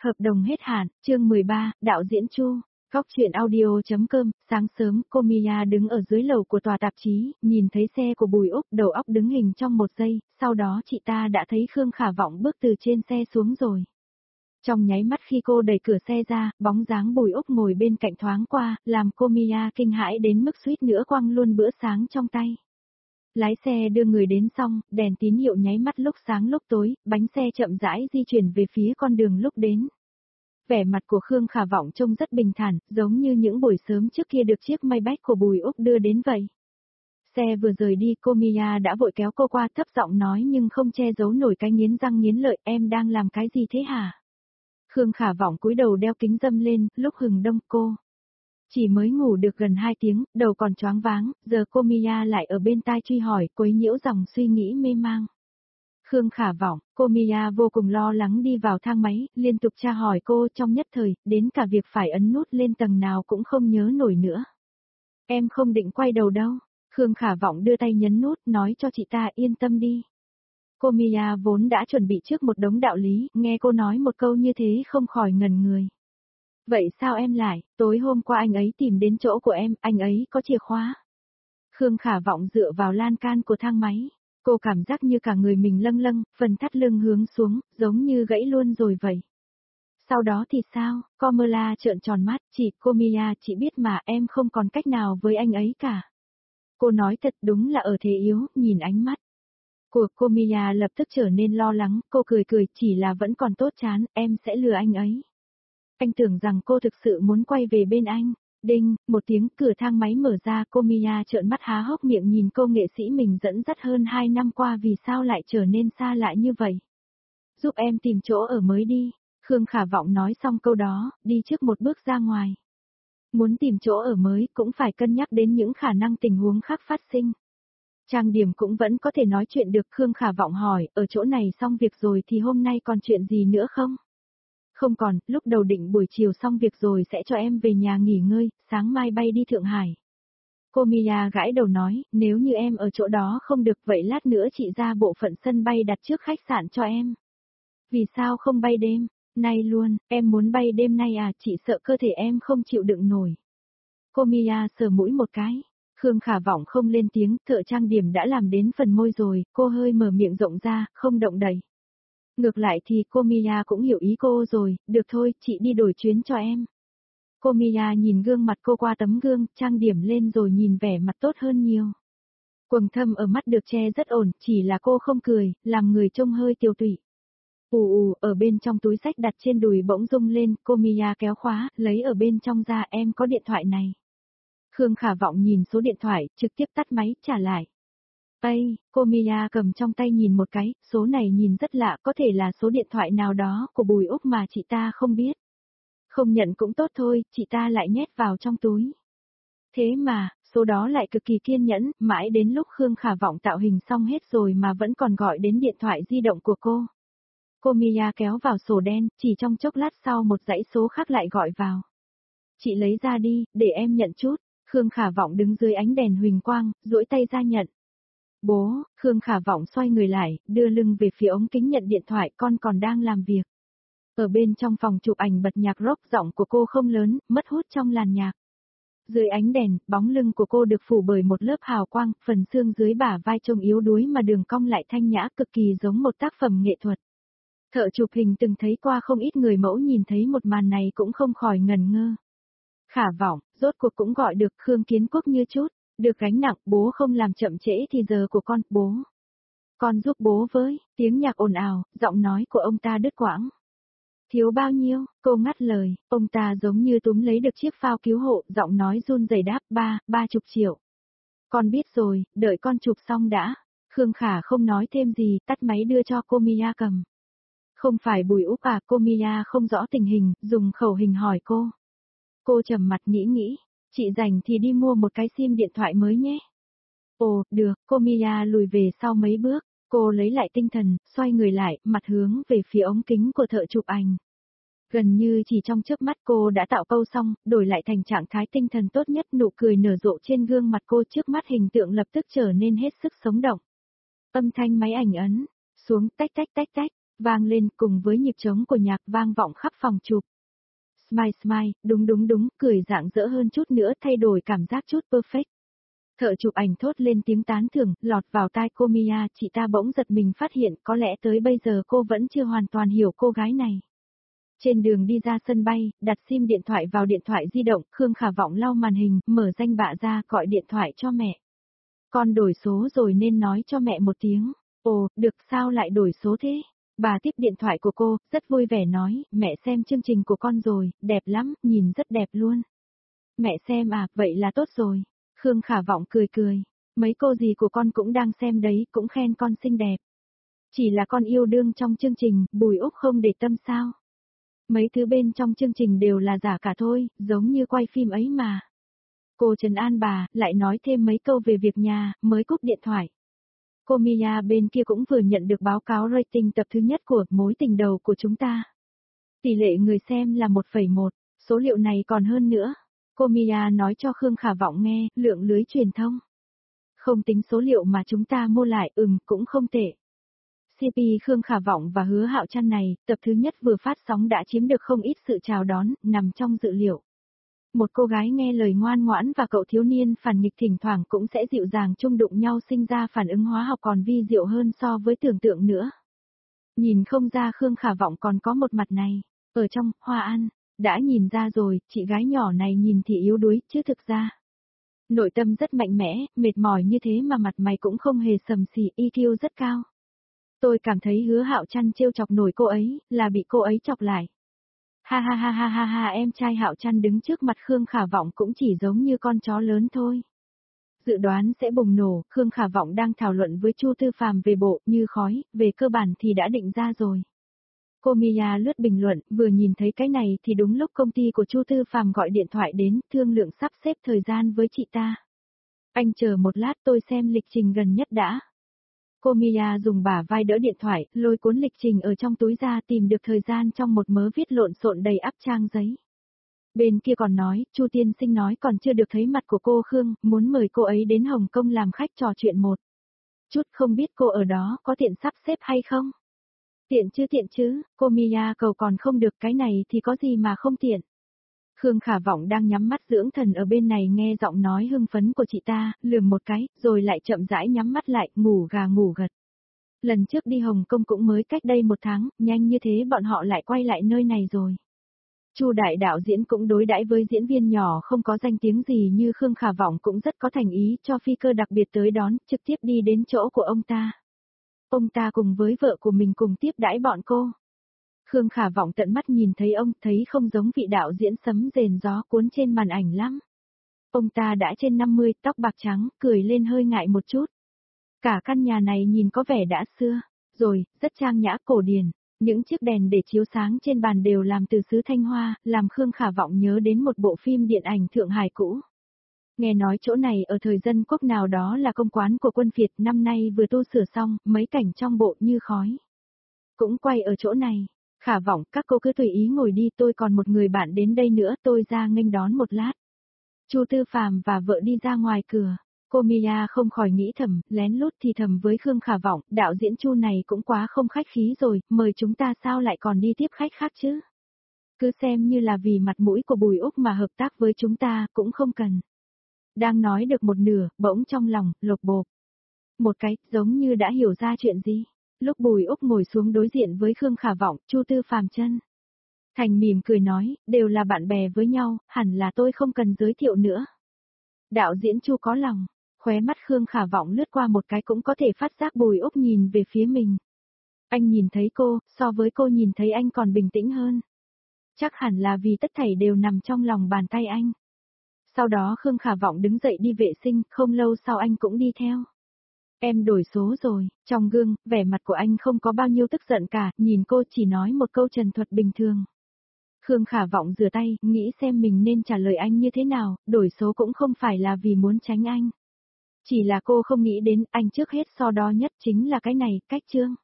Hợp đồng hết hạn, chương 13, đạo diễn Chu. Góc truyện audio.com, sáng sớm, cô Mia đứng ở dưới lầu của tòa tạp chí, nhìn thấy xe của Bùi Úc, đầu óc đứng hình trong một giây, sau đó chị ta đã thấy Khương Khả Vọng bước từ trên xe xuống rồi. Trong nháy mắt khi cô đẩy cửa xe ra, bóng dáng Bùi Úc ngồi bên cạnh thoáng qua, làm cô Mia kinh hãi đến mức suýt nữa quăng luôn bữa sáng trong tay. Lái xe đưa người đến xong, đèn tín hiệu nháy mắt lúc sáng lúc tối, bánh xe chậm rãi di chuyển về phía con đường lúc đến. Vẻ mặt của Khương Khả Vọng trông rất bình thản, giống như những buổi sớm trước kia được chiếc Maybach của Bùi Úc đưa đến vậy. Xe vừa rời đi, cô Mia đã vội kéo cô qua, thấp giọng nói nhưng không che giấu nổi cái nghiến răng nghiến lợi, em đang làm cái gì thế hả? Khương Khả Vọng cúi đầu đeo kính râm lên, lúc hừng đông cô chỉ mới ngủ được gần 2 tiếng, đầu còn choáng váng, giờ cô Mia lại ở bên tai truy hỏi, quấy nhiễu dòng suy nghĩ mê mang. Khương Khả Vọng, cô Mia vô cùng lo lắng đi vào thang máy, liên tục tra hỏi cô trong nhất thời, đến cả việc phải ấn nút lên tầng nào cũng không nhớ nổi nữa. Em không định quay đầu đâu. Khương Khả Vọng đưa tay nhấn nút, nói cho chị ta yên tâm đi. Cô Mia vốn đã chuẩn bị trước một đống đạo lý, nghe cô nói một câu như thế không khỏi ngần người. Vậy sao em lại, tối hôm qua anh ấy tìm đến chỗ của em, anh ấy có chìa khóa. Khương Khả Vọng dựa vào lan can của thang máy. Cô cảm giác như cả người mình lâng lâng, phần thắt lưng hướng xuống, giống như gãy luôn rồi vậy. Sau đó thì sao? Carmela trợn tròn mắt, cô Mia, chị biết mà em không còn cách nào với anh ấy cả. Cô nói thật đúng là ở thế yếu, nhìn ánh mắt của cô Mia lập tức trở nên lo lắng, cô cười cười, chỉ là vẫn còn tốt chán, em sẽ lừa anh ấy. Anh tưởng rằng cô thực sự muốn quay về bên anh. Đinh, một tiếng, cửa thang máy mở ra, cô Mia trợn mắt há hốc miệng nhìn cô nghệ sĩ mình dẫn dắt hơn 2 năm qua vì sao lại trở nên xa lạ như vậy. Giúp em tìm chỗ ở mới đi. Khương Khả Vọng nói xong câu đó, đi trước một bước ra ngoài. Muốn tìm chỗ ở mới cũng phải cân nhắc đến những khả năng tình huống khác phát sinh. Trang điểm cũng vẫn có thể nói chuyện được. Khương Khả Vọng hỏi, ở chỗ này xong việc rồi thì hôm nay còn chuyện gì nữa không? Không còn, lúc đầu định buổi chiều xong việc rồi sẽ cho em về nhà nghỉ ngơi, sáng mai bay đi Thượng Hải. Cô Mia gãi đầu nói, nếu như em ở chỗ đó không được vậy lát nữa chị ra bộ phận sân bay đặt trước khách sạn cho em. Vì sao không bay đêm? Nay luôn, em muốn bay đêm nay à, chị sợ cơ thể em không chịu đựng nổi. Cô Mia sờ mũi một cái. Khương Khả Vọng không lên tiếng, thợ trang điểm đã làm đến phần môi rồi, cô hơi mở miệng rộng ra, không động đậy. Ngược lại thì cô Mia cũng hiểu ý cô rồi, được thôi, chị đi đổi chuyến cho em. Cô Mia nhìn gương mặt cô qua tấm gương, trang điểm lên rồi nhìn vẻ mặt tốt hơn nhiều. Quầng thâm ở mắt được che rất ổn, chỉ là cô không cười, làm người trông hơi tiều tụy. Ở bên trong túi xách đặt trên đùi bỗng rung lên, cô Mia kéo khóa, lấy ở bên trong ra, em có điện thoại này. Khương Khả Vọng nhìn số điện thoại, trực tiếp tắt máy, trả lại. Ây, cô Mia cầm trong tay nhìn một cái, số này nhìn rất lạ, có thể là số điện thoại nào đó của Bùi Úc mà chị ta không biết. Không nhận cũng tốt thôi, chị ta lại nhét vào trong túi. Thế mà, số đó lại cực kỳ kiên nhẫn, mãi đến lúc Khương Khả Vọng tạo hình xong hết rồi mà vẫn còn gọi đến điện thoại di động của cô. Cô Mia kéo vào sổ đen, chỉ trong chốc lát sau một dãy số khác lại gọi vào. Chị lấy ra đi, để em nhận chút. Khương Khả Vọng đứng dưới ánh đèn huỳnh quang, duỗi tay ra nhận. Bố, Khương Khả Vọng xoay người lại, đưa lưng về phía ống kính nhận điện thoại, con còn đang làm việc. Ở bên trong phòng chụp ảnh bật nhạc rock, giọng của cô không lớn, mất hút trong làn nhạc. Dưới ánh đèn, bóng lưng của cô được phủ bởi một lớp hào quang, phần xương dưới bả vai trông yếu đuối mà đường cong lại thanh nhã, cực kỳ giống một tác phẩm nghệ thuật. Thợ chụp hình từng thấy qua không ít người mẫu nhìn thấy một màn này cũng không khỏi ngần ngơ. Khả Vọng, rốt cuộc cũng gọi được. Khương Kiến Quốc như chút được gánh nặng, bố không làm chậm trễ thì giờ của con, bố. Con giúp bố với, tiếng nhạc ồn ào, giọng nói của ông ta đứt quãng. Thiếu bao nhiêu, cô ngắt lời, ông ta giống như túm lấy được chiếc phao cứu hộ, giọng nói run rẩy đáp, 30 triệu. Con biết rồi, đợi con chụp xong đã. Khương Khả không nói thêm gì, tắt máy đưa cho cô Mia cầm. Không phải Bùi Úc à, cô Mia không rõ tình hình, dùng khẩu hình hỏi cô. Cô trầm mặt nghĩ, chị rảnh thì đi mua một cái sim điện thoại mới nhé. Ồ, được, cô Mia lùi về sau mấy bước, cô lấy lại tinh thần, xoay người lại, mặt hướng về phía ống kính của thợ chụp ảnh. Gần như chỉ trong chớp mắt cô đã tạo câu xong, đổi lại thành trạng thái tinh thần tốt nhất, nụ cười nở rộ trên gương mặt cô, trước mắt hình tượng lập tức trở nên hết sức sống động. Âm thanh máy ảnh ấn xuống, tách tách tách tách. vang lên cùng với nhịp trống của nhạc vang vọng khắp phòng chụp. Smile smile, đúng đúng đúng, cười rạng rỡ hơn chút nữa thay đổi cảm giác chút perfect. Thợ chụp ảnh thốt lên tiếng tán thưởng, lọt vào tai cô Mia, chị ta bỗng giật mình phát hiện có lẽ tới bây giờ cô vẫn chưa hoàn toàn hiểu cô gái này. Trên đường đi ra sân bay, đặt sim điện thoại vào điện thoại di động, Khương Khả Vọng lau màn hình, mở danh bạ ra gọi điện thoại cho mẹ. Con đổi số rồi nên nói cho mẹ một tiếng. Ồ, được sao lại đổi số thế? Bà tiếp điện thoại của cô, rất vui vẻ nói, mẹ xem chương trình của con rồi, đẹp lắm, nhìn rất đẹp luôn. Mẹ xem à, vậy là tốt rồi. Khương Khả Vọng cười cười. Mấy cô dì của con cũng đang xem đấy, cũng khen con xinh đẹp. Chỉ là con yêu đương trong chương trình, Bùi Úc không để tâm sao. Mấy thứ bên trong chương trình đều là giả cả thôi, giống như quay phim ấy mà. Cô trấn an bà, lại nói thêm mấy câu về việc nhà, mới cúp điện thoại. Cô Mia bên kia cũng vừa nhận được báo cáo rating tập thứ nhất của Mối tình đầu của chúng ta. Tỷ lệ người xem là 1,1, số liệu này còn hơn nữa. Cô Mia nói cho Khương Khả Vọng nghe, lượng lưới truyền thông. Không tính số liệu mà chúng ta mua lại, cũng không tệ. CP Khương Khả Vọng và Hứa Hạo Trăn này, tập thứ nhất vừa phát sóng đã chiếm được không ít sự chào đón, nằm trong dự liệu. Một cô gái nghe lời ngoan ngoãn và cậu thiếu niên phản nghịch thỉnh thoảng cũng sẽ dịu dàng chung đụng nhau sinh ra phản ứng hóa học còn vi diệu hơn so với tưởng tượng nữa. Nhìn không ra Khương Khả Vọng còn có một mặt này, ở trong Hoa An, đã nhìn ra rồi, chị gái nhỏ này nhìn thì yếu đuối, chứ thực ra. Nội tâm rất mạnh mẽ, mệt mỏi như thế mà mặt mày cũng không hề sầm xì, EQ rất cao. Tôi cảm thấy Hứa Hạo Trăn trêu chọc nổi cô ấy, là bị cô ấy chọc lại. Ha ha ha ha ha ha, em trai Hạo Trăn đứng trước mặt Khương Khả Vọng cũng chỉ giống như con chó lớn thôi. Dự đoán sẽ bùng nổ, Khương Khả Vọng đang thảo luận với Chu Tư Phàm về bộ Như Khói, về cơ bản thì đã định ra rồi. Cô Mia lướt bình luận, vừa nhìn thấy cái này thì đúng lúc công ty của Chu Tư Phàm gọi điện thoại đến, thương lượng sắp xếp thời gian với chị ta. Anh chờ một lát tôi xem lịch trình gần nhất đã. Cô Mia dùng bả vai đỡ điện thoại, lôi cuốn lịch trình ở trong túi ra tìm được thời gian trong một mớ viết lộn xộn đầy ắp trang giấy. Bên kia còn nói, Chu tiên sinh nói còn chưa được thấy mặt của cô Khương, muốn mời cô ấy đến Hồng Kông làm khách trò chuyện một chút, không biết cô ở đó có tiện sắp xếp hay không? Tiện chứ, cô Mia cầu còn không được, cái này thì có gì mà không tiện. Khương Khả Vọng đang nhắm mắt dưỡng thần ở bên này nghe giọng nói hưng phấn của chị ta, lườm một cái, rồi lại chậm rãi nhắm mắt lại, ngủ gà ngủ gật. Lần trước đi Hồng Kông cũng mới cách đây 1 tháng, nhanh như thế bọn họ lại quay lại nơi này rồi. Chu đại đạo diễn cũng đối đãi với diễn viên nhỏ không có danh tiếng gì như Khương Khả Vọng cũng rất có thành ý cho phi cơ đặc biệt tới đón, trực tiếp đi đến chỗ của ông ta. Ông ta cùng với vợ của mình cùng tiếp đãi bọn cô. Khương Khả Vọng tận mắt nhìn thấy ông, thấy không giống vị đạo diễn sấm rền gió cuốn trên màn ảnh lắm. Ông ta đã trên 50, tóc bạc trắng, cười lên hơi ngại một chút. Cả căn nhà này nhìn có vẻ đã xưa, rồi, rất trang nhã cổ điển. Những chiếc đèn để chiếu sáng trên bàn đều làm từ sứ Thanh Hoa, làm Khương Khả Vọng nhớ đến một bộ phim điện ảnh Thượng Hải cũ. Nghe nói chỗ này ở thời dân quốc nào đó là công quán của quân Việt, năm nay vừa tu sửa xong, mấy cảnh trong bộ Như Khói. Cũng quay ở chỗ này. Khả Vọng, các cô cứ tùy ý ngồi đi, tôi còn một người bạn đến đây nữa, tôi ra nghênh đón một lát. Chu Tư Phàm và vợ đi ra ngoài cửa. Cô Mia không khỏi nghĩ thầm, lén lút thì thầm với Khương Khả Vọng, đạo diễn Chu này cũng quá không khách khí rồi, mời chúng ta sao lại còn đi tiếp khách khác chứ? Cứ xem như là vì mặt mũi của Bùi Úc mà hợp tác với chúng ta, cũng không cần. Đang nói được một nửa, bỗng trong lòng, lột bột. Một cái, giống như đã hiểu ra chuyện gì. Lúc Bùi Úc ngồi xuống đối diện với Khương Khả Vọng, Chu Tư Phàm chân thành mỉm cười nói, đều là bạn bè với nhau, hẳn là tôi không cần giới thiệu nữa. Đạo diễn Chu có lòng, khóe mắt Khương Khả Vọng lướt qua một cái cũng có thể phát giác Bùi Úc nhìn về phía mình. Anh nhìn thấy cô, so với cô nhìn thấy anh còn bình tĩnh hơn. Chắc hẳn là vì tất thảy đều nằm trong lòng bàn tay anh. Sau đó Khương Khả Vọng đứng dậy đi vệ sinh, không lâu sau anh cũng đi theo. Em đổi số rồi, trong gương, vẻ mặt của anh không có bao nhiêu tức giận cả, nhìn cô chỉ nói một câu trần thuật bình thường. Khương Khả Vọng rửa tay, nghĩ xem mình nên trả lời anh như thế nào, đổi số cũng không phải là vì muốn tránh anh. Chỉ là cô không nghĩ đến, anh trước hết so đo nhất chính là cái này, cách chương.